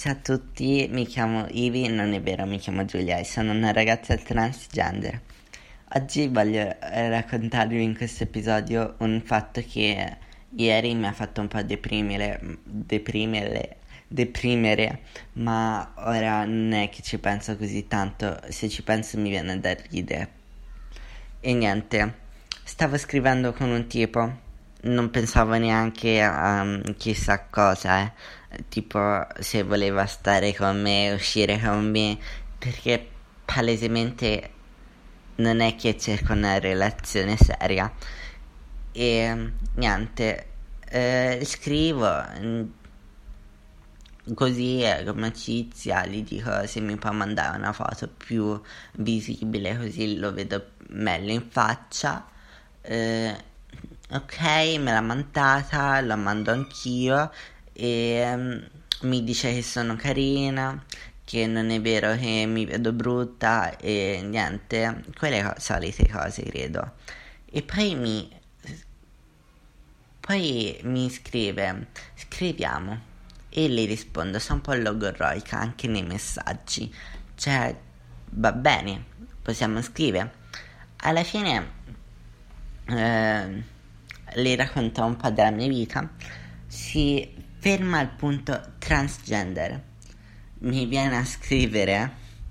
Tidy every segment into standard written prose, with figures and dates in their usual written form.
Ragazzi a tutti, mi chiamo Ivi, non è vero, mi chiamo Giulia e sono una ragazza transgender. Oggi voglio raccontarvi in questo episodio un fatto che ieri mi ha fatto un po' deprimere, ma ora non è che ci penso così tanto, se ci penso mi viene da ridere. E niente, stavo scrivendo con un tipo, non pensavo neanche a chissà cosa, tipo se voleva stare con me, uscire con me, perché palesemente non è che cerco una relazione seria. E niente, scrivo così come amicizia, gli dico se mi può mandare una foto più visibile così lo vedo meglio in faccia. Ok, me l'ha mandata, la mando anch'io e mi dice che sono carina, che non è vero che mi vedo brutta e niente, quelle solite cose credo. E poi mi scrive, scriviamo. E le rispondo, sono un po' logorroica anche nei messaggi. Cioè, va bene, possiamo scrivere. Alla fine le racconto un po' della mia vita. Si ferma al punto transgender. Mi viene a scrivere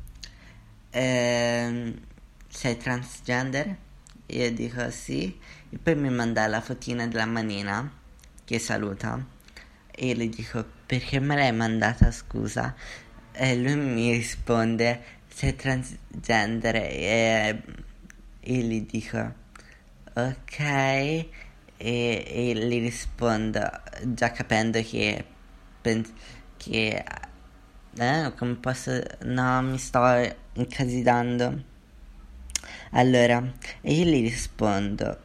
sei transgender? Io dico sì. E poi mi manda la fotina della manina che saluta. E io gli dico perché me l'hai mandata scusa? E lui mi risponde sei transgender e gli dico ok e gli rispondo già capendo che che come posso no mi sto incasinando. Allora io gli rispondo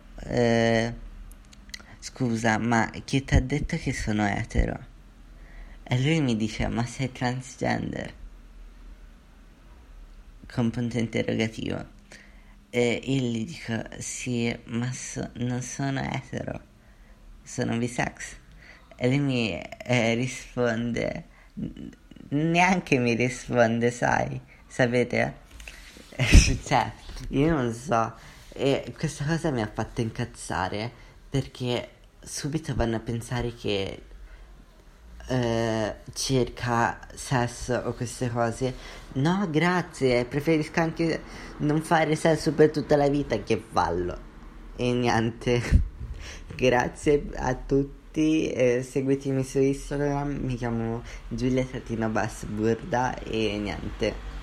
scusa, ma chi ti ha detto che sono etero? E lui mi dice, ma sei transgender? Con punto interrogativo. E io gli dico, sì, ma non sono etero, sono bisex. E lui mi risponde, neanche mi risponde, sapete? Cioè, io non so. E questa cosa mi ha fatto incazzare perché subito vanno a pensare che cerca sesso o queste cose. No, grazie, preferisco anche non fare sesso per tutta la vita che farlo. E niente, grazie a tutti, seguitemi su Instagram, mi chiamo Giulia Burda e niente.